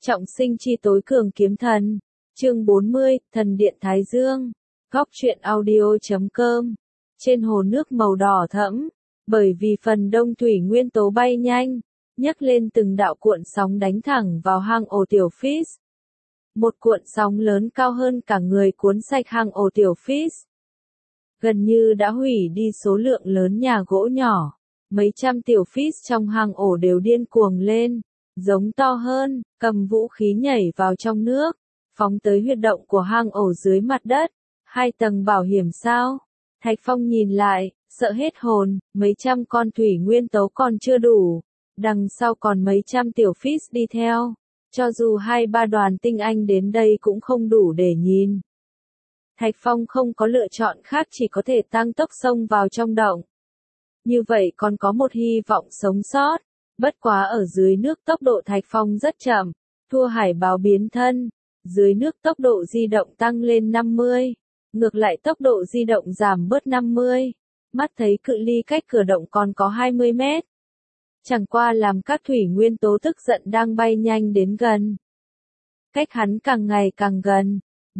Trọng sinh chi tối cường kiếm thần. Chương 40, Thần điện Thái Dương. Góc truyện audio.com. Trên hồ nước màu đỏ thẫm, bởi vì phần đông thủy nguyên tố bay nhanh, nhấc lên từng đạo cuộn sóng đánh thẳng vào hang ổ tiểu Fish. Một cuộn sóng lớn cao hơn cả người cuốn sạch hang ổ tiểu Fish. Gần như đã hủy đi số lượng lớn nhà gỗ nhỏ. Mấy trăm tiểu Fish trong hang ổ đều điên cuồng lên, giống to hơn, cầm vũ khí nhảy vào trong nước, phóng tới huyệt động của hang ổ dưới mặt đất. 2 tầng bảo hiểm sao? Thạch Phong nhìn lại, sợ hết hồn, mấy trăm con thủy nguyên tố còn chưa đủ, đằng sau còn mấy trăm tiểu Fish đi theo. Cho dù 2-3 đoàn tinh anh đến đây cũng không đủ để nhìn. Thạch Phong không có lựa chọn khác, chỉ có thể tăng tốc xông vào trong động. Như vậy còn có một hy vọng sống sót. Bất quá ở dưới nước tốc độ Thạch Phong rất chậm, thua hải báo biến thân. Dưới nước tốc độ di động tăng lên 50, ngược lại tốc độ di động giảm bớt 50. Mắt thấy cự ly cách cửa động còn có 20 mét. Chẳng qua làm các thủy nguyên tố tức giận đang bay nhanh đến gần. Cách hắn càng ngày càng gần.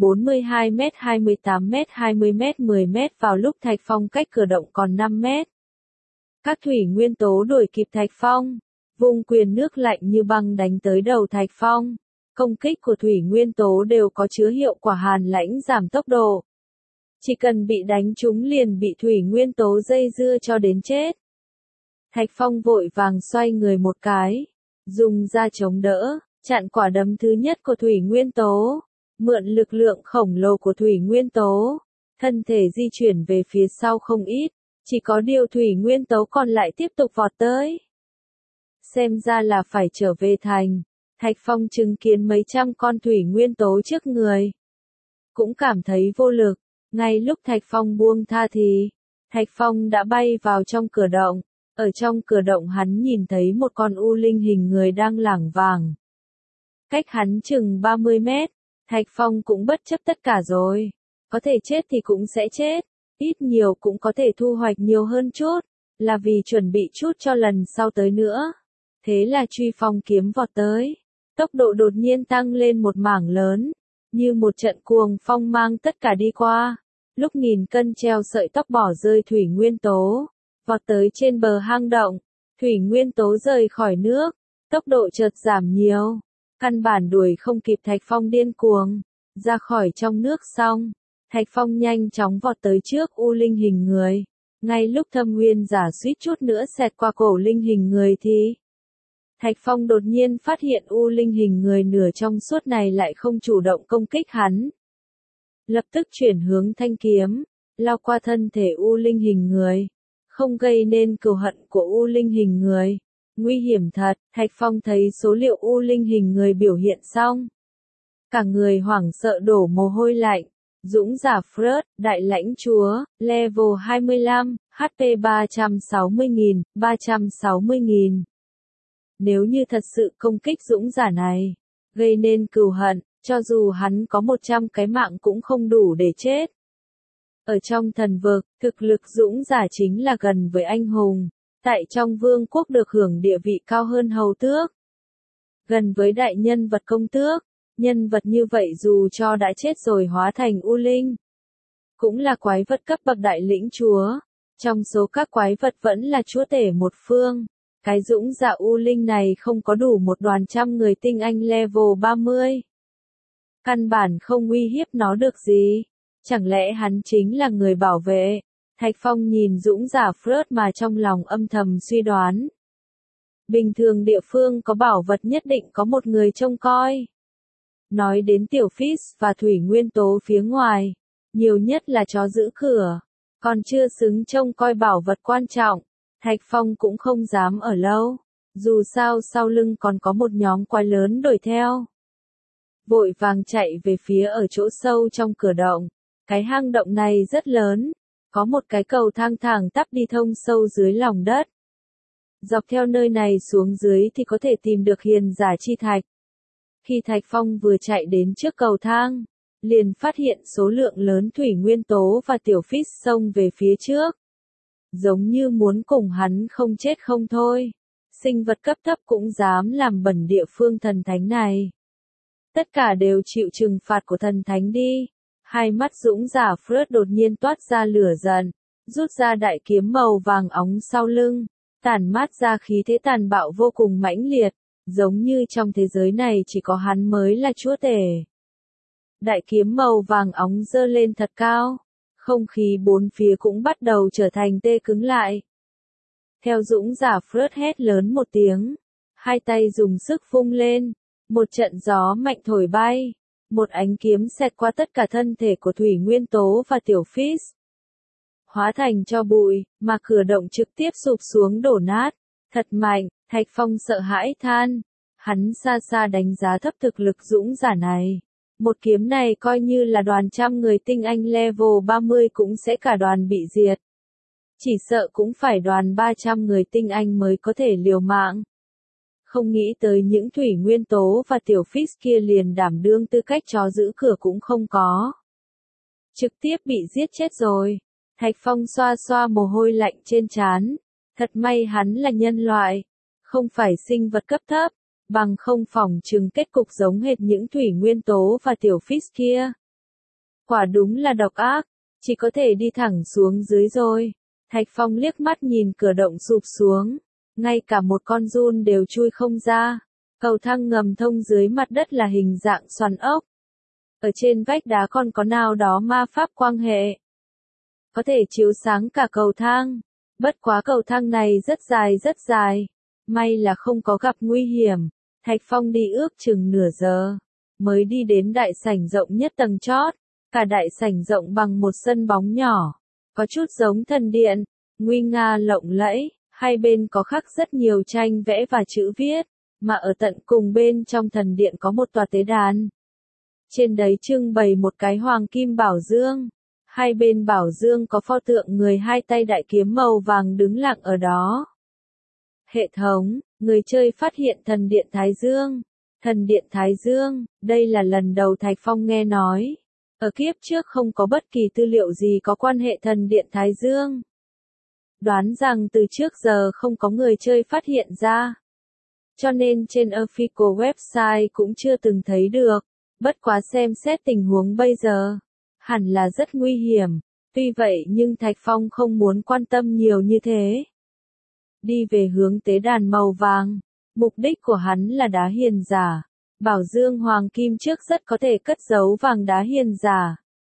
42 mét, 28 mét, 20 mét, 10 mét, vào lúc Thạch Phong cách cửa động còn 5 mét. Các thủy nguyên tố đuổi kịp Thạch Phong, vung quyền nước lạnh như băng đánh tới đầu Thạch Phong. Công kích của thủy nguyên tố đều có chứa hiệu quả hàn lãnh giảm tốc độ. Chỉ cần bị đánh trúng liền bị thủy nguyên tố dây dưa cho đến chết. Thạch Phong vội vàng xoay người một cái, dùng ra chống đỡ, chặn quả đấm thứ nhất của thủy nguyên tố. Mượn lực lượng khổng lồ của thủy nguyên tố, thân thể di chuyển về phía sau không ít, chỉ có điều thủy nguyên tố còn lại tiếp tục vọt tới. Xem ra là phải trở về thành. Thạch Phong chứng kiến mấy trăm con thủy nguyên tố trước người, cũng cảm thấy vô lực. Ngay lúc Thạch Phong buông tha thì, Thạch Phong đã bay vào trong cửa động. Ở trong cửa động hắn nhìn thấy một con u linh hình người đang lảng vảng. Cách hắn chừng 30 mét. Thạch Phong cũng bất chấp tất cả rồi. Có thể chết thì cũng sẽ chết. Ít nhiều cũng có thể thu hoạch nhiều hơn chút. Là vì chuẩn bị chút cho lần sau tới nữa. Thế là truy phong kiếm vọt tới. Tốc độ đột nhiên tăng lên một mảng lớn. Như một trận cuồng phong mang tất cả đi qua. Lúc nghìn cân treo sợi tóc bỏ rơi thủy nguyên tố. Vọt tới trên bờ hang động. Thủy nguyên tố rời khỏi nước. Tốc độ chợt giảm nhiều. Căn bản đuổi không kịp Thạch Phong điên cuồng. Ra khỏi trong nước xong, Thạch Phong nhanh chóng vọt tới trước u linh hình người. Ngay lúc Thâm Nguyên giả suýt chút nữa xẹt qua cổ linh hình người thì Thạch Phong đột nhiên phát hiện u linh hình người nửa trong suốt này lại không chủ động công kích hắn. Lập tức chuyển hướng thanh kiếm, lao qua thân thể u linh hình người. Không gây nên cừu hận của u linh hình người. Nguy hiểm thật. Thạch Phong thấy số liệu u linh hình người biểu hiện xong. Cả người hoảng sợ đổ mồ hôi lạnh. Dũng giả Freud, đại lãnh chúa, level 25, HP 360.000, 360.000. Nếu như thật sự công kích dũng giả này, gây nên cừu hận, cho dù hắn có 100 cái mạng cũng không đủ để chết. Ở trong thần vực, thực lực dũng giả chính là gần với anh hùng. Tại trong vương quốc được hưởng địa vị cao hơn hầu tước. Gần với đại nhân vật công tước. Nhân vật như vậy dù cho đã chết rồi hóa thành u linh, cũng là quái vật cấp bậc đại lĩnh chúa. Trong số các quái vật vẫn là chúa tể một phương. Cái dũng giả u linh này không có đủ một đoàn trăm người tinh anh level 30. Căn bản không uy hiếp nó được gì. Chẳng lẽ hắn chính là người bảo vệ? Thạch Phong nhìn dũng giả Freud mà trong lòng âm thầm suy đoán. Bình thường địa phương có bảo vật nhất định có một người trông coi. Nói đến tiểu Fish và thủy nguyên tố phía ngoài, nhiều nhất là chó giữ cửa, còn chưa xứng trông coi bảo vật quan trọng. Thạch Phong cũng không dám ở lâu, dù sao sau lưng còn có một nhóm quái lớn đuổi theo. Vội vàng chạy về phía ở chỗ sâu trong cửa động. Cái hang động này rất lớn. Có một cái cầu thang thẳng tắp đi thông sâu dưới lòng đất. Dọc theo nơi này xuống dưới thì có thể tìm được hiền giả chi thạch. Khi Thạch Phong vừa chạy đến trước cầu thang, liền phát hiện số lượng lớn thủy nguyên tố và tiểu Fish xông về phía trước. Giống như muốn cùng hắn không chết không thôi. Sinh vật cấp thấp cũng dám làm bẩn địa phương thần thánh này. Tất cả đều chịu trừng phạt của thần thánh đi. Hai mắt dũng giả Freud đột nhiên toát ra lửa giận, rút ra đại kiếm màu vàng óng sau lưng, tản mát ra khí thế tàn bạo vô cùng mãnh liệt, giống như trong thế giới này chỉ có hắn mới là chúa tể. Đại kiếm màu vàng óng giơ lên thật cao, không khí bốn phía cũng bắt đầu trở thành tê cứng lại. Theo dũng giả Freud hét lớn một tiếng, hai tay dùng sức vung lên, một trận gió mạnh thổi bay, một ánh kiếm xẹt qua tất cả thân thể của thủy nguyên tố và tiểu Fizz. Hóa thành cho bụi, mà cửa động trực tiếp sụp xuống đổ nát, thật mạnh, Thạch Phong sợ hãi than, hắn xa xa đánh giá thấp thực lực dũng giả này. Một kiếm này coi như là đoàn trăm người tinh anh level 30 cũng sẽ cả đoàn bị diệt. Chỉ sợ cũng phải đoàn 300 người tinh anh mới có thể liều mạng. Không nghĩ tới những thủy nguyên tố và tiểu Fizz kia liền đảm đương tư cách chó giữ cửa cũng không có. Trực tiếp bị giết chết rồi. Thạch Phong xoa xoa mồ hôi lạnh trên trán. Thật may hắn là nhân loại, không phải sinh vật cấp thấp, bằng không phỏng chừng kết cục giống hệt những thủy nguyên tố và tiểu Fizz kia. Quả đúng là độc ác, chỉ có thể đi thẳng xuống dưới rồi. Thạch Phong liếc mắt nhìn cửa động sụp xuống, ngay cả một con giun đều chui không ra. Cầu thang ngầm thông dưới mặt đất là hình dạng xoắn ốc. Ở trên vách đá còn có nào đó ma pháp quang hệ, có thể chiếu sáng cả cầu thang. Bất quá cầu thang này rất dài, may là không có gặp nguy hiểm. Thạch Phong đi ước chừng nửa giờ, mới đi đến đại sảnh rộng nhất tầng chót. Cả đại sảnh rộng bằng một sân bóng nhỏ, có chút giống thần điện, nguy nga lộng lẫy, hai bên có khắc rất nhiều tranh vẽ và chữ viết, mà ở tận cùng bên trong thần điện có một tòa tế đàn. Trên đấy trưng bày một cái hoàng kim bảo dương, hai bên bảo dương có pho tượng người hai tay đại kiếm màu vàng đứng lặng ở đó. Hệ thống, người chơi phát hiện thần điện Thái Dương. Thần điện Thái Dương, đây là lần đầu Thạch Phong nghe nói. Ở kiếp trước không có bất kỳ tư liệu gì có quan hệ thần điện Thái Dương. Đoán rằng từ trước giờ không có người chơi phát hiện ra. Cho nên trên official website cũng chưa từng thấy được. Bất quá xem xét tình huống bây giờ, hẳn là rất nguy hiểm. Tuy vậy nhưng Thạch Phong không muốn quan tâm nhiều như thế. Đi về hướng tế đàn màu vàng, mục đích của hắn là đá hiền giả. Bảo dương hoàng kim trước rất có thể cất giấu vàng đá hiền giả.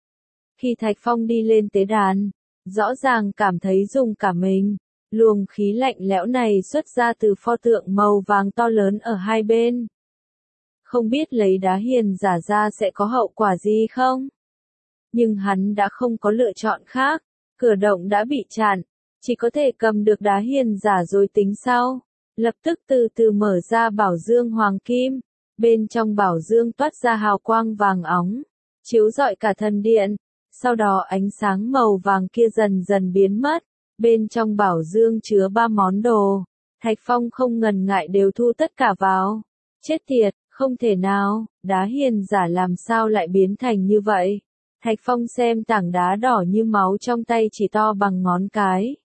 Khi Thạch Phong đi lên tế đàn, rõ ràng cảm thấy rung cả mình. Luồng khí lạnh lẽo này xuất ra từ pho tượng màu vàng to lớn ở hai bên. Không biết lấy đá hiền giả ra sẽ có hậu quả gì không? Nhưng hắn đã không có lựa chọn khác. Cửa động đã bị chặn, chỉ có thể cầm được đá hiền giả rồi tính sau. Lập tức từ từ mở ra bảo dương hoàng kim. Bên trong bảo dương toát ra hào quang vàng óng, chiếu rọi cả thần điện. Sau đó ánh sáng màu vàng kia dần dần biến mất. Bên trong bảo dương chứa 3 món đồ. Thạch Phong không ngần ngại đều thu tất cả vào. Chết tiệt, không thể nào, đá hiền giả làm sao lại biến thành như vậy. Thạch Phong xem tảng đá đỏ như máu trong tay chỉ to bằng ngón cái.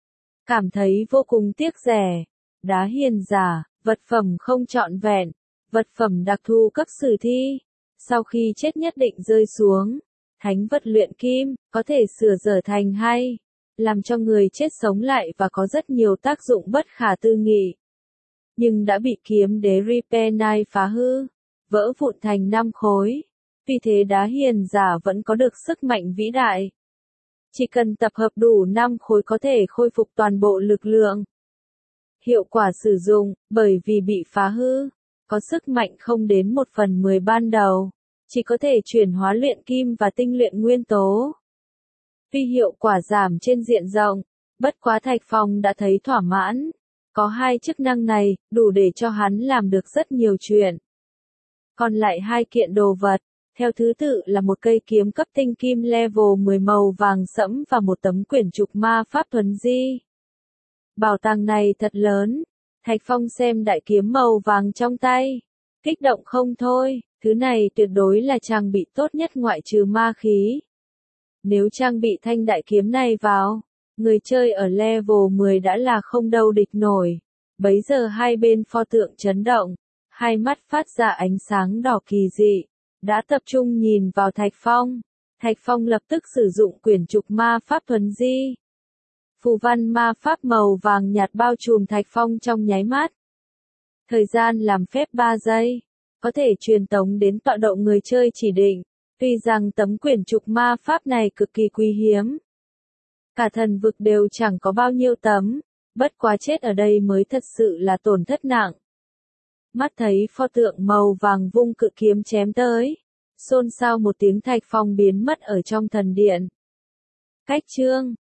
Cảm thấy vô cùng tiếc rẻ. Đá hiền giả, vật phẩm không trọn vẹn, vật phẩm đặc thù cấp sử thi. Sau khi chết nhất định rơi xuống, thánh vật luyện kim, có thể sửa dở thành hay, làm cho người chết sống lại và có rất nhiều tác dụng bất khả tư nghị. Nhưng đã bị kiếm đế Ripenai phá hư, vỡ vụn thành 5 khối. Vì thế đá hiền giả vẫn có được sức mạnh vĩ đại. Chỉ cần tập hợp đủ 5 khối có thể khôi phục toàn bộ lực lượng. Hiệu quả sử dụng, bởi vì bị phá hư, có sức mạnh không đến 1/10 ban đầu, chỉ có thể chuyển hóa luyện kim và tinh luyện nguyên tố. Tuy hiệu quả giảm trên diện rộng, bất quá Thạch Phong đã thấy thỏa mãn. Có 2 chức năng này, đủ để cho hắn làm được rất nhiều chuyện. Còn lại 2 kiện đồ vật, theo thứ tự là một cây kiếm cấp tinh kim level 10 màu vàng sẫm và một tấm quyển trục ma pháp thuần di. Bảo tàng này thật lớn. Thạch Phong xem đại kiếm màu vàng trong tay, kích động không thôi, thứ này tuyệt đối là trang bị tốt nhất ngoại trừ ma khí. Nếu trang bị thanh đại kiếm này vào, người chơi ở level 10 đã là không đâu địch nổi. Bấy giờ hai bên pho tượng chấn động, hai mắt phát ra ánh sáng đỏ kỳ dị, đã tập trung nhìn vào Thạch Phong. Thạch Phong lập tức sử dụng quyển trục ma pháp thuần di. Phù văn ma pháp màu vàng nhạt bao trùm Thạch Phong trong nháy mắt. Thời gian làm phép 3 giây, có thể truyền tống đến tọa độ người chơi chỉ định. Tuy rằng tấm quyển trục ma pháp này cực kỳ quý hiếm, cả thần vực đều chẳng có bao nhiêu tấm, bất quá chết ở đây mới thật sự là tổn thất nặng. Mắt thấy pho tượng màu vàng vung cự kiếm chém tới, xôn xao một tiếng, Thạch Phong biến mất ở trong thần điện. Cách chương